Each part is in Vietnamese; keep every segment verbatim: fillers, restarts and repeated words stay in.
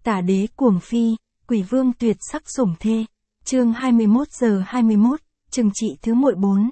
Tả đế cuồng phi, quỷ vương tuyệt sắc sủng thê. Chương hai mươi mốt giờ hai mươi mốt, trừng trị thứ muội bốn.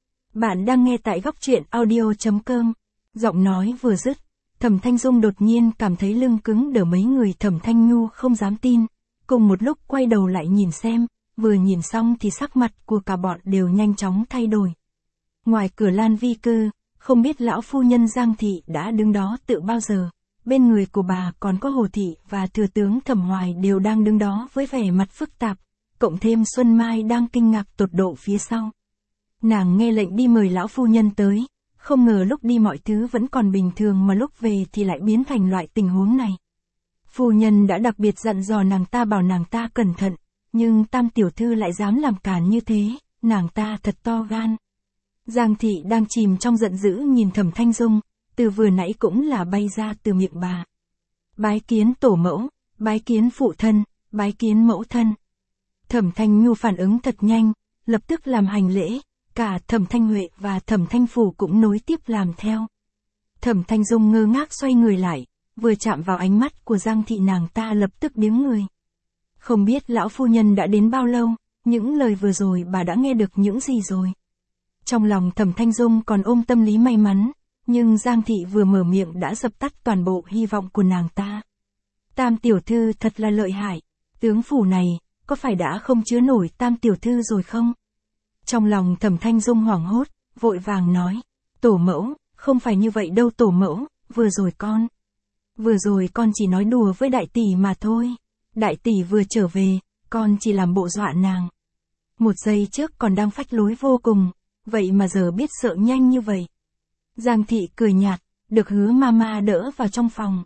Bạn đang nghe tại góc truyện audio chấm com. Giọng nói vừa dứt, Thẩm Thanh Dung đột nhiên cảm thấy lưng cứng đờ, mấy người Thẩm Thanh Nhu không dám tin, cùng một lúc quay đầu lại nhìn xem, vừa nhìn xong thì sắc mặt của cả bọn đều nhanh chóng thay đổi. Ngoài cửa Lan Vi Cư, không biết lão phu nhân Giang Thị đã đứng đó tự bao giờ, bên người của bà còn có Hồ Thị và thừa tướng Thẩm Hoài đều đang đứng đó với vẻ mặt phức tạp, cộng thêm Xuân Mai đang kinh ngạc tột độ phía sau. Nàng nghe lệnh đi mời lão phu nhân tới, không ngờ lúc đi mọi thứ vẫn còn bình thường mà lúc về thì lại biến thành loại tình huống này. Phu nhân đã đặc biệt dặn dò nàng ta bảo nàng ta cẩn thận, nhưng Tam tiểu thư lại dám làm cản như thế, nàng ta thật to gan. Giang Thị đang chìm trong giận dữ nhìn Thẩm Thanh Dung, từ vừa nãy cũng là bay ra từ miệng bà. Bái kiến tổ mẫu, bái kiến phụ thân, bái kiến mẫu thân. Thẩm Thanh Nhu phản ứng thật nhanh, lập tức làm hành lễ, cả Thẩm Thanh Huệ và Thẩm Thanh Phủ cũng nối tiếp làm theo. Thẩm Thanh Dung ngơ ngác xoay người lại, vừa chạm vào ánh mắt của Giang Thị nàng ta lập tức điếng người. Không biết lão phu nhân đã đến bao lâu, những lời vừa rồi bà đã nghe được những gì rồi. Trong lòng Thẩm Thanh Dung còn ôm tâm lý may mắn, nhưng Giang Thị vừa mở miệng đã dập tắt toàn bộ hy vọng của nàng ta. Tam tiểu thư thật là lợi hại, tướng phủ này, có phải đã không chứa nổi Tam tiểu thư rồi không? Trong lòng Thẩm Thanh Dung hoảng hốt, vội vàng nói, tổ mẫu, không phải như vậy đâu tổ mẫu, vừa rồi con. Vừa rồi con chỉ nói đùa với đại tỷ mà thôi, đại tỷ vừa trở về, con chỉ làm bộ dọa nàng. Một giây trước còn đang phách lối vô cùng, vậy mà giờ biết sợ nhanh như vậy. Giang Thị cười nhạt, được Hứa Mama đỡ vào trong phòng.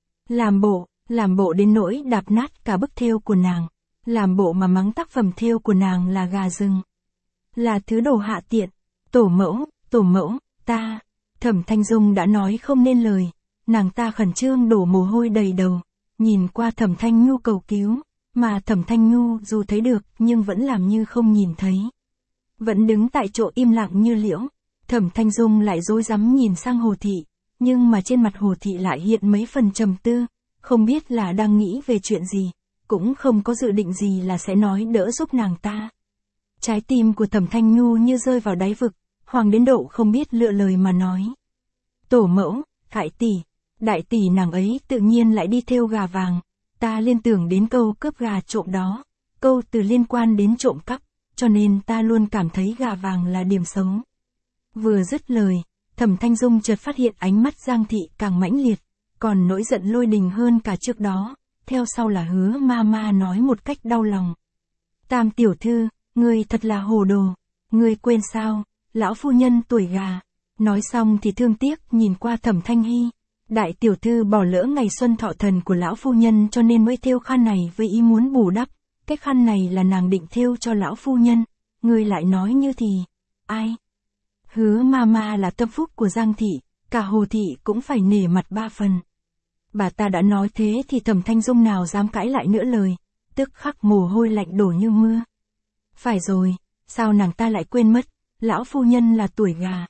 Làm bộ, làm bộ đến nỗi đạp nát cả bức thêu của nàng, làm bộ mà mắng tác phẩm thêu của nàng là gà rừng. Là thứ đồ hạ tiện, tổ mẫu, tổ mẫu, ta. Thẩm Thanh Dung đã nói không nên lời, nàng ta khẩn trương đổ mồ hôi đầy đầu, nhìn qua Thẩm Thanh Nhu cầu cứu, mà Thẩm Thanh Nhu dù thấy được nhưng vẫn làm như không nhìn thấy. Vẫn đứng tại chỗ im lặng như liễu. Thẩm Thanh Dung lại rối rắm nhìn sang Hồ Thị, nhưng mà trên mặt Hồ Thị lại hiện mấy phần trầm tư, không biết là đang nghĩ về chuyện gì, cũng không có dự định gì là sẽ nói đỡ giúp nàng ta. Trái tim của Thẩm Thanh Nhu như rơi vào đáy vực, hoàng đến độ không biết lựa lời mà nói. Tổ mẫu, đại tỷ, đại tỷ nàng ấy tự nhiên lại đi thêu gà vàng, ta liên tưởng đến câu cướp gà trộm đó, câu từ liên quan đến trộm cắp, cho nên ta luôn cảm thấy gà vàng là điểm xấu. Vừa dứt lời, Thẩm Thanh Dung chợt phát hiện ánh mắt Giang Thị càng mãnh liệt, còn nỗi giận lôi đình hơn cả trước đó, theo sau là Hứa Mama nói một cách đau lòng. Tam tiểu thư, ngươi thật là hồ đồ, ngươi quên sao, lão phu nhân tuổi gà. Nói xong thì thương tiếc nhìn qua Thẩm Thanh Hy, đại tiểu thư bỏ lỡ ngày xuân thọ thần của lão phu nhân cho nên mới thêu khăn này với ý muốn bù đắp, cái khăn này là nàng định thêu cho lão phu nhân, ngươi lại nói như thì, ai? Hứa Mama là tâm phúc của Giang Thị, cả Hồ Thị cũng phải nể mặt ba phần. Bà ta đã nói thế thì Thẩm Thanh Dung nào dám cãi lại nữa lời, tức khắc mồ hôi lạnh đổ như mưa. Phải rồi, sao nàng ta lại quên mất, lão phu nhân là tuổi gà.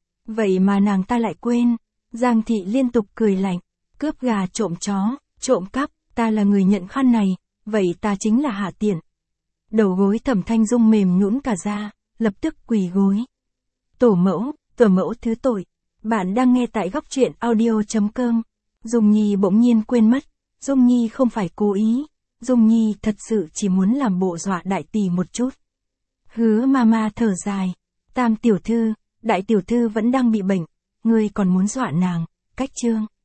Vậy mà nàng ta lại quên. Giang Thị liên tục cười lạnh, cướp gà trộm chó, trộm cắp, ta là người nhận khăn này, vậy ta chính là hạ tiện. Đầu gối Thẩm Thanh Dung mềm nhũn cả ra, lập tức quỳ gối. Tổ mẫu, tổ mẫu thứ tội. Bạn đang nghe tại góc truyện audio chấm com. Dung Nhi bỗng nhiên quên mất, Dung Nhi không phải cố ý, Dung Nhi thật sự chỉ muốn làm bộ dọa đại tỷ một chút. Hứa Mama thở dài, Tam tiểu thư, đại tiểu thư vẫn đang bị bệnh, ngươi còn muốn dọa nàng, cách trương.